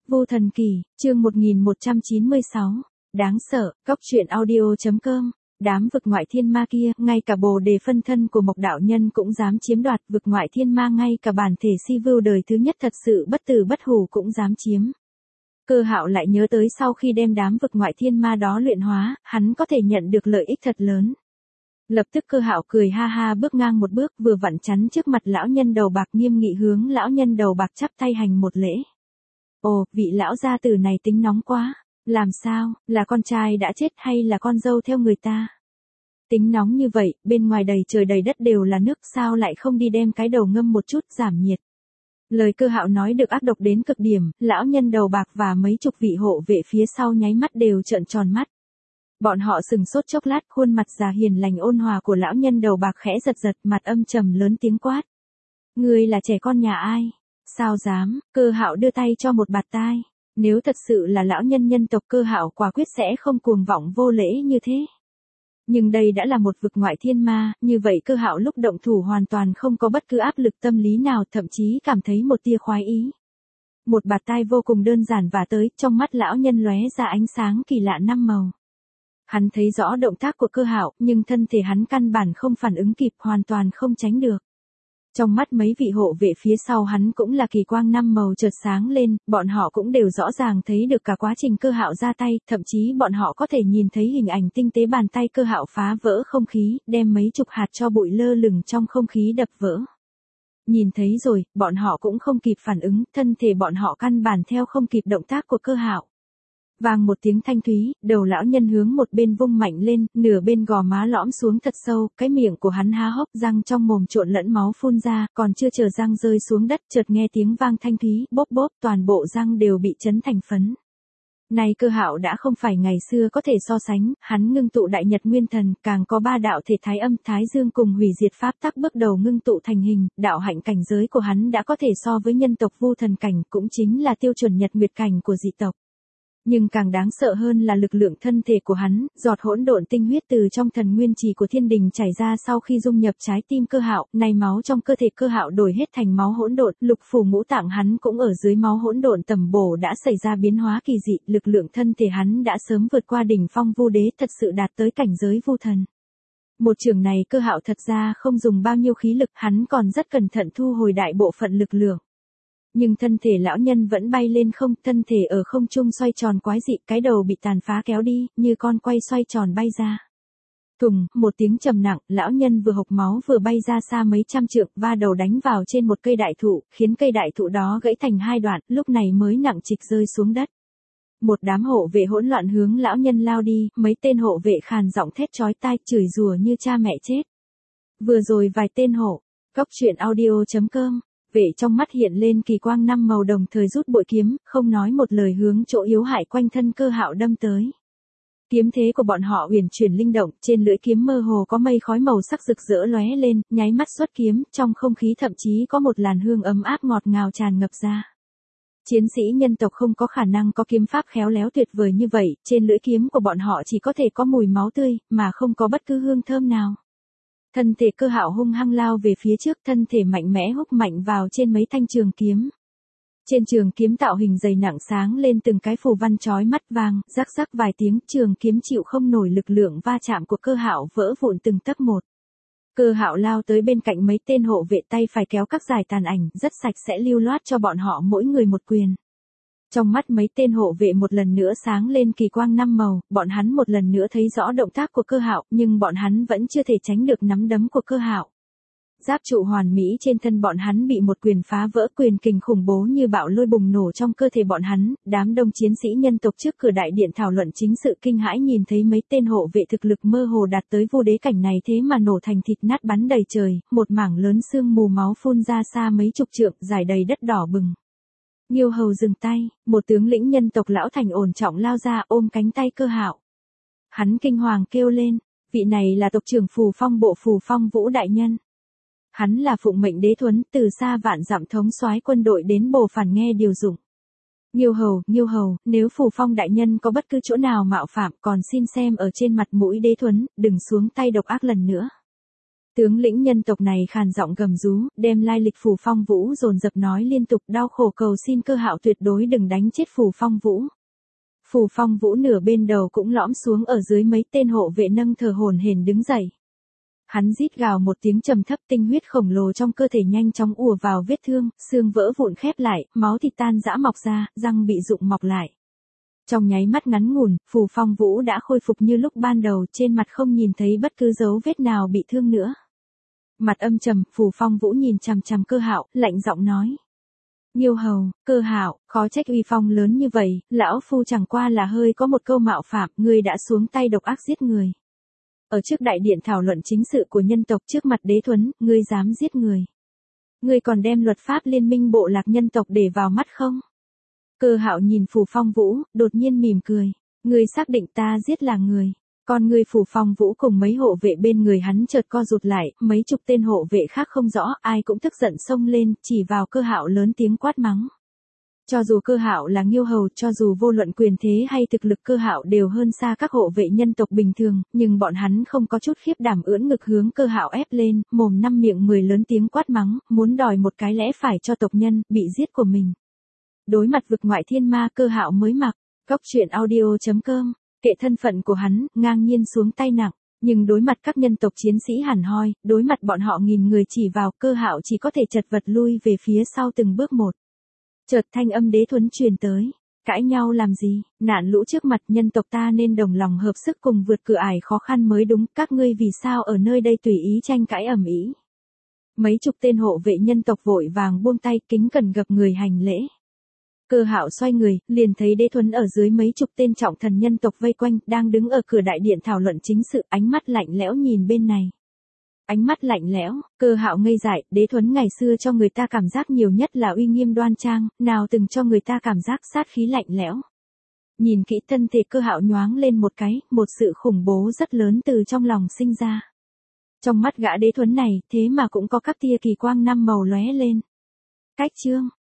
Vô Thần Kỳ, chương 1196. Đáng sợ, Cóc truyện audio.com. Đám vực ngoại thiên ma kia, ngay cả bồ đề phân thân của Mộc đạo nhân cũng dám chiếm đoạt, vực ngoại thiên ma ngay cả bản thể si vưu đời thứ nhất thật sự bất tử bất hủ cũng dám chiếm. Cơ Hạo lại nhớ tới sau khi đem đám vực ngoại thiên ma đó luyện hóa, hắn có thể nhận được lợi ích thật lớn. Lập tức Cơ Hạo cười ha ha bước ngang một bước vừa vặn chắn trước mặt lão nhân đầu bạc, nghiêm nghị hướng lão nhân đầu bạc chắp tay hành một lễ. Ồ, vị lão gia tử này tính nóng quá. Làm sao, là con trai đã chết hay là con dâu theo người ta? Tính nóng như vậy, bên ngoài đầy trời đầy đất đều là nước, sao lại không đi đem cái đầu ngâm một chút giảm nhiệt? Lời Cơ Hạo nói được ác độc đến cực điểm, lão nhân đầu bạc và mấy chục vị hộ vệ phía sau nháy mắt đều trợn tròn mắt. Bọn họ sừng sốt chốc lát, khuôn mặt già hiền lành ôn hòa của lão nhân đầu bạc khẽ giật giật, mặt âm trầm lớn tiếng quát. Ngươi là trẻ con nhà ai? Sao dám? Cơ Hạo đưa tay cho một bạt tai. Nếu thật sự là lão nhân nhân tộc, Cơ Hạo quả quyết sẽ không cuồng vọng vô lễ như thế. Nhưng đây đã là một vực ngoại thiên ma, như vậy Cơ Hạo lúc động thủ hoàn toàn không có bất cứ áp lực tâm lý nào, thậm chí cảm thấy một tia khoái ý. Một bạt tai vô cùng đơn giản và tới, trong mắt lão nhân lóe ra ánh sáng kỳ lạ năm màu. Hắn thấy rõ động tác của Cơ Hạo, nhưng thân thể hắn căn bản không phản ứng kịp, hoàn toàn không tránh được. Trong mắt mấy vị hộ vệ phía sau hắn cũng là kỳ quang năm màu chợt sáng lên, bọn họ cũng đều rõ ràng thấy được cả quá trình Cơ Hạo ra tay, thậm chí bọn họ có thể nhìn thấy hình ảnh tinh tế bàn tay Cơ Hạo phá vỡ không khí, đem mấy chục hạt tro bụi lơ lửng trong không khí đập vỡ. Nhìn thấy rồi, bọn họ cũng không kịp phản ứng, thân thể bọn họ căn bản theo không kịp động tác của Cơ Hạo. Vang một tiếng thanh thúy, đầu lão nhân hướng một bên vung mạnh lên, nửa bên gò má lõm xuống thật sâu, cái miệng của hắn há hốc, răng trong mồm trộn lẫn máu phun ra, còn chưa chờ răng rơi xuống đất, chợt nghe tiếng vang thanh thúy, bốp bốp, toàn bộ răng đều bị chấn thành phấn. Này Cơ Hạo đã không phải ngày xưa có thể so sánh, hắn ngưng tụ đại nhật nguyên thần, càng có ba đạo thể thái âm, thái dương cùng hủy diệt pháp tắc bước đầu ngưng tụ thành hình, đạo hạnh cảnh giới của hắn đã có thể so với nhân tộc vô thần cảnh, cũng chính là tiêu chuẩn nhật nguyệt cảnh của dị tộc. Nhưng càng đáng sợ hơn là lực lượng thân thể của hắn, giọt hỗn độn tinh huyết từ trong thần nguyên trì của thiên đình chảy ra sau khi dung nhập trái tim Cơ Hạo, này máu trong cơ thể Cơ Hạo đổi hết thành máu hỗn độn, lục phủ ngũ tạng hắn cũng ở dưới máu hỗn độn tầm bổ đã xảy ra biến hóa kỳ dị, lực lượng thân thể hắn đã sớm vượt qua đỉnh phong vu đế, thật sự đạt tới cảnh giới vu thần. Một trường này Cơ Hạo thật ra không dùng bao nhiêu khí lực, hắn còn rất cẩn thận thu hồi đại bộ phận lực lượng. Nhưng thân thể lão nhân vẫn bay lên không, thân thể ở không trung xoay tròn quái dị, cái đầu bị tàn phá kéo đi, như con quay xoay tròn bay ra. Thùng, một tiếng trầm nặng, lão nhân vừa hộc máu vừa bay ra xa mấy trăm trượng, va đầu đánh vào trên một cây đại thụ, khiến cây đại thụ đó gãy thành hai đoạn, lúc này mới nặng trịch rơi xuống đất. Một đám hộ vệ hỗn loạn hướng lão nhân lao đi, mấy tên hộ vệ khàn giọng thét chói tai, chửi rủa như cha mẹ chết. Vừa rồi vài tên hộ, Cóc truyện audio.com. Vệ trong mắt hiện lên kỳ quang năm màu, đồng thời rút bội kiếm, không nói một lời hướng chỗ yếu hại quanh thân Cơ Hạo đâm tới. Kiếm thế của bọn họ uyển chuyển linh động, trên lưỡi kiếm mơ hồ có mây khói màu sắc rực rỡ lóe lên, nháy mắt xuất kiếm, trong không khí thậm chí có một làn hương ấm áp ngọt ngào tràn ngập ra. Chiến sĩ nhân tộc không có khả năng có kiếm pháp khéo léo tuyệt vời như vậy, trên lưỡi kiếm của bọn họ chỉ có thể có mùi máu tươi, mà không có bất cứ hương thơm nào. Thân thể Cơ Hạo hung hăng lao về phía trước, thân thể mạnh mẽ húc mạnh vào trên mấy thanh trường kiếm. Trên trường kiếm tạo hình dày nặng sáng lên từng cái phù văn chói mắt vàng, rắc rắc vài tiếng, trường kiếm chịu không nổi lực lượng va chạm của Cơ Hạo vỡ vụn từng tấc một. Cơ Hạo lao tới bên cạnh mấy tên hộ vệ, tay phải kéo các dải tàn ảnh, rất sạch sẽ lưu loát cho bọn họ mỗi người một quyền. Trong mắt mấy tên hộ vệ một lần nữa sáng lên kỳ quang năm màu, bọn hắn một lần nữa thấy rõ động tác của Cơ Hạo, nhưng bọn hắn vẫn chưa thể tránh được nắm đấm của Cơ Hạo. Giáp trụ hoàn mỹ trên thân bọn hắn bị một quyền phá vỡ, quyền kình khủng bố như bạo lôi bùng nổ trong cơ thể bọn hắn, đám đông chiến sĩ nhân tộc trước cửa đại điện thảo luận chính sự kinh hãi nhìn thấy mấy tên hộ vệ thực lực mơ hồ đạt tới vu đế cảnh này thế mà nổ thành thịt nát bắn đầy trời, một mảng lớn sương mù máu phun ra xa mấy chục trượng, rải đầy đất đỏ bừng. Nghiêu Hầu dừng tay, một tướng lĩnh nhân tộc lão thành ổn trọng lao ra ôm cánh tay Cơ Hạo. Hắn kinh hoàng kêu lên, vị này là tộc trưởng Phù Phong bộ Phù Phong Vũ đại nhân. Hắn là phụng mệnh đế thuấn, từ xa vạn dặm thống soái quân đội đến bồ phản nghe điều dụng. Nghiêu Hầu, nếu Phù Phong đại nhân có bất cứ chỗ nào mạo phạm, còn xin xem ở trên mặt mũi đế thuấn, đừng xuống tay độc ác lần nữa. Tướng lĩnh nhân tộc này khàn giọng gầm rú, đem lai lịch Phù Phong Vũ dồn dập nói liên tục, đau khổ cầu xin Cơ Hạo tuyệt đối đừng đánh chết Phù Phong Vũ. Phù Phong Vũ nửa bên đầu cũng lõm xuống, ở dưới mấy tên hộ vệ nâng thở hổn hển đứng dậy. Hắn rít gào một tiếng trầm thấp, tinh huyết khổng lồ trong cơ thể nhanh chóng ùa vào vết thương, xương vỡ vụn khép lại, máu thịt tan rã mọc ra, răng bị rụng mọc lại. Trong nháy mắt ngắn ngủn, Phù Phong Vũ đã khôi phục như lúc ban đầu, trên mặt không nhìn thấy bất cứ dấu vết nào bị thương nữa. Mặt âm trầm, Phù Phong Vũ nhìn chằm chằm Cơ Hạo, lạnh giọng nói: Nghiêu hầu, Cơ Hạo, khó trách uy phong lớn như vậy, lão phu chẳng qua là hơi có một câu mạo phạm, ngươi đã xuống tay độc ác giết người. Ở trước đại điện thảo luận chính sự của nhân tộc, trước mặt đế thuấn, ngươi dám giết người. Ngươi còn đem luật pháp liên minh bộ lạc nhân tộc để vào mắt không? Cơ Hạo nhìn Phù Phong Vũ, đột nhiên mỉm cười. Ngươi xác định ta giết là người. Còn người Phù Phong Vũ cùng mấy hộ vệ bên người hắn chợt co rụt lại, mấy chục tên hộ vệ khác không rõ, ai cũng tức giận xông lên, chỉ vào Cơ Hạo lớn tiếng quát mắng. Cho dù Cơ Hạo là Nghiêu hầu, cho dù vô luận quyền thế hay thực lực Cơ Hạo đều hơn xa các hộ vệ nhân tộc bình thường, nhưng bọn hắn không có chút khiếp đảm, ưỡn ngực hướng Cơ Hạo ép lên, mồm năm miệng mười lớn tiếng quát mắng, muốn đòi một cái lẽ phải cho tộc nhân bị giết của mình. Đối mặt vực ngoại thiên ma, Cơ Hạo mới mặc. Góc truyện audio.com, kệ thân phận của hắn, ngang nhiên xuống tay nặng, nhưng đối mặt các nhân tộc chiến sĩ hẳn hoi, đối mặt bọn họ nghìn người chỉ vào, Cơ Hạo chỉ có thể chật vật lui về phía sau từng bước một. Chợt thanh âm đế thuấn truyền tới, cãi nhau làm gì, nạn lũ trước mặt nhân tộc ta nên đồng lòng hợp sức cùng vượt cửa ải khó khăn mới đúng, các ngươi vì sao ở nơi đây tùy ý tranh cãi ầm ĩ. Mấy chục tên hộ vệ nhân tộc vội vàng buông tay, kính cẩn gập người hành lễ. Cơ Hạo xoay người, liền thấy đế thuấn ở dưới mấy chục tên trọng thần nhân tộc vây quanh, đang đứng ở cửa đại điện thảo luận chính sự, ánh mắt lạnh lẽo nhìn bên này. Ánh mắt lạnh lẽo, Cơ Hạo ngây dại, đế thuấn ngày xưa cho người ta cảm giác nhiều nhất là uy nghiêm đoan trang, nào từng cho người ta cảm giác sát khí lạnh lẽo. Nhìn kỹ thân thể Cơ Hạo nhoáng lên một cái, một sự khủng bố rất lớn từ trong lòng sinh ra. Trong mắt gã đế thuấn này, thế mà cũng có các tia kỳ quang năm màu lóe lên. Cách chương